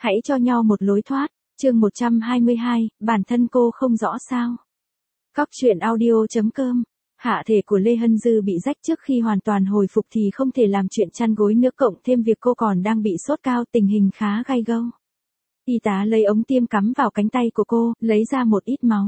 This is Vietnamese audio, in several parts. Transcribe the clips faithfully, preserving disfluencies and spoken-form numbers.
Hãy cho nhau một lối thoát. Chương một trăm hai mươi hai, bản thân cô không rõ sao. Cóc truyện audio chấm com. Hạ thể của Lê Hân Dư bị rách trước khi hoàn toàn hồi phục thì không thể làm chuyện chăn gối nữa, cộng thêm việc cô còn đang bị sốt cao, tình hình khá gay go. Y tá lấy ống tiêm cắm vào cánh tay của cô, lấy ra một ít máu.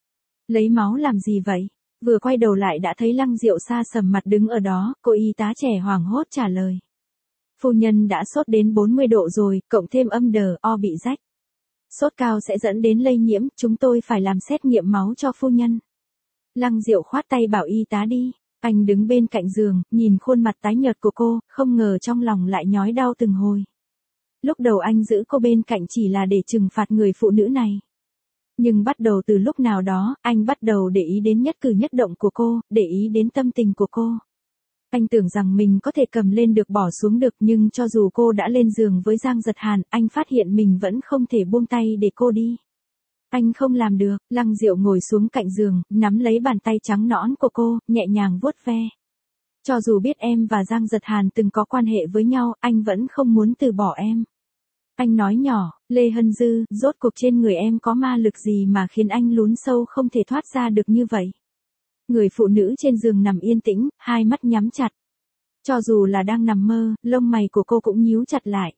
Lấy máu làm gì vậy? Vừa quay đầu lại đã thấy Lăng Diệu xa sầm mặt đứng ở đó, cô y tá trẻ hoảng hốt trả lời. Phu nhân đã sốt đến bốn mươi độ rồi, cộng thêm âm đờ, o bị rách. Sốt cao sẽ dẫn đến lây nhiễm, chúng tôi phải làm xét nghiệm máu cho phu nhân. Lăng Diệu khoát tay bảo y tá đi. Anh đứng bên cạnh giường, nhìn khuôn mặt tái nhợt của cô, không ngờ trong lòng lại nhói đau từng hồi. Lúc đầu anh giữ cô bên cạnh chỉ là để trừng phạt người phụ nữ này. Nhưng bắt đầu từ lúc nào đó, anh bắt đầu để ý đến nhất cử nhất động của cô, để ý đến tâm tình của cô. Anh tưởng rằng mình có thể cầm lên được bỏ xuống được, nhưng cho dù cô đã lên giường với Giang Giật Hàn, anh phát hiện mình vẫn không thể buông tay để cô đi. Anh không làm được. Lăng Diệu ngồi xuống cạnh giường, nắm lấy bàn tay trắng nõn của cô, nhẹ nhàng vuốt ve. Cho dù biết em và Giang Giật Hàn từng có quan hệ với nhau, anh vẫn không muốn từ bỏ em. Anh nói nhỏ, Lê Hân Dư, rốt cuộc trên người em có ma lực gì mà khiến anh lún sâu không thể thoát ra được như vậy? Người phụ nữ trên giường nằm yên tĩnh, hai mắt nhắm chặt. Cho dù là đang nằm mơ, lông mày của cô cũng nhíu chặt lại.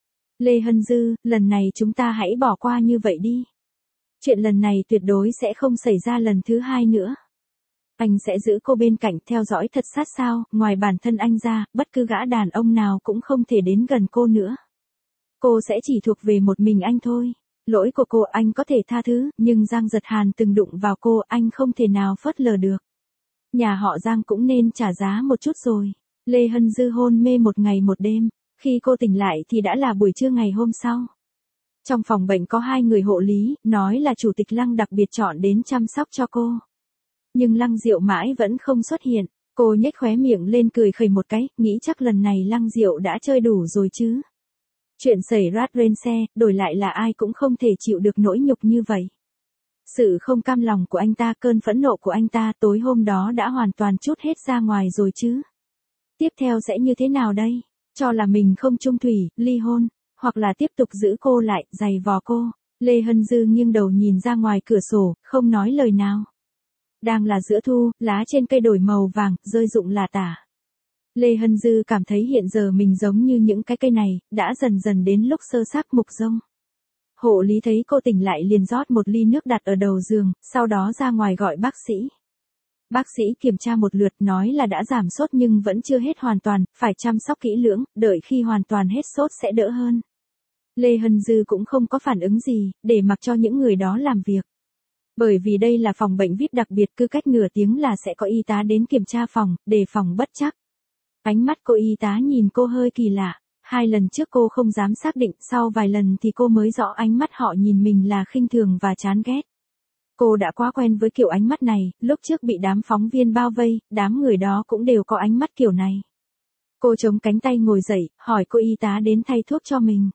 Lê Hân Dư, lần này chúng ta hãy bỏ qua như vậy đi. Chuyện lần này tuyệt đối sẽ không xảy ra lần thứ hai nữa. Anh sẽ giữ cô bên cạnh, theo dõi thật sát sao, ngoài bản thân anh ra, bất cứ gã đàn ông nào cũng không thể đến gần cô nữa. Cô sẽ chỉ thuộc về một mình anh thôi. Lỗi của cô anh có thể tha thứ, nhưng Giang Giật Hàn từng đụng vào cô, anh không thể nào phớt lờ được. Nhà họ Giang cũng nên trả giá một chút rồi. Lê Hân Dư hôn mê một ngày một đêm. Khi cô tỉnh lại thì đã là buổi trưa ngày hôm sau. Trong phòng bệnh có hai người hộ lý, nói là chủ tịch Lăng đặc biệt chọn đến chăm sóc cho cô. Nhưng Lăng Diệu mãi vẫn không xuất hiện. Cô nhếch khóe miệng lên cười khẩy một cái, nghĩ chắc lần này Lăng Diệu đã chơi đủ rồi chứ. Chuyện xảy ra trên xe, đổi lại là ai cũng không thể chịu được nỗi nhục như vậy. Sự không cam lòng của anh ta, cơn phẫn nộ của anh ta tối hôm đó đã hoàn toàn trút hết ra ngoài rồi chứ. Tiếp theo sẽ như thế nào đây? Cho là mình không chung thủy, ly hôn, hoặc là tiếp tục giữ cô lại, giày vò cô. Lê Hân Dư nghiêng đầu nhìn ra ngoài cửa sổ, không nói lời nào. Đang là giữa thu, lá trên cây đổi màu vàng, rơi rụng lả tả. Lê Hân Dư cảm thấy hiện giờ mình giống như những cái cây này, đã dần dần đến lúc sơ xác mục rông. Hộ lý thấy cô tỉnh lại liền rót một ly nước đặt ở đầu giường, sau đó ra ngoài gọi bác sĩ. Bác sĩ kiểm tra một lượt nói là đã giảm sốt nhưng vẫn chưa hết hoàn toàn, phải chăm sóc kỹ lưỡng, đợi khi hoàn toàn hết sốt sẽ đỡ hơn. Lê Hân Dư cũng không có phản ứng gì, để mặc cho những người đó làm việc. Bởi vì đây là phòng bệnh vi ai pi đặc biệt, cứ cách nửa tiếng là sẽ có y tá đến kiểm tra phòng, đề phòng bất trắc. Ánh mắt cô y tá nhìn cô hơi kỳ lạ. Hai lần trước cô không dám xác định, sau vài lần thì cô mới rõ ánh mắt họ nhìn mình là khinh thường và chán ghét. Cô đã quá quen với kiểu ánh mắt này, lúc trước bị đám phóng viên bao vây, đám người đó cũng đều có ánh mắt kiểu này. Cô chống cánh tay ngồi dậy, hỏi cô y tá đến thay thuốc cho mình.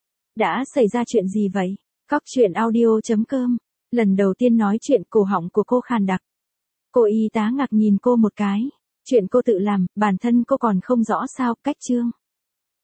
Đã xảy ra chuyện gì vậy? Cóc truyện audio chấm com. Lần đầu tiên nói chuyện, cổ họng của cô khàn đặc. Cô y tá ngạc nhìn cô một cái. Chuyện cô tự làm, bản thân cô còn không rõ sao, cách chương.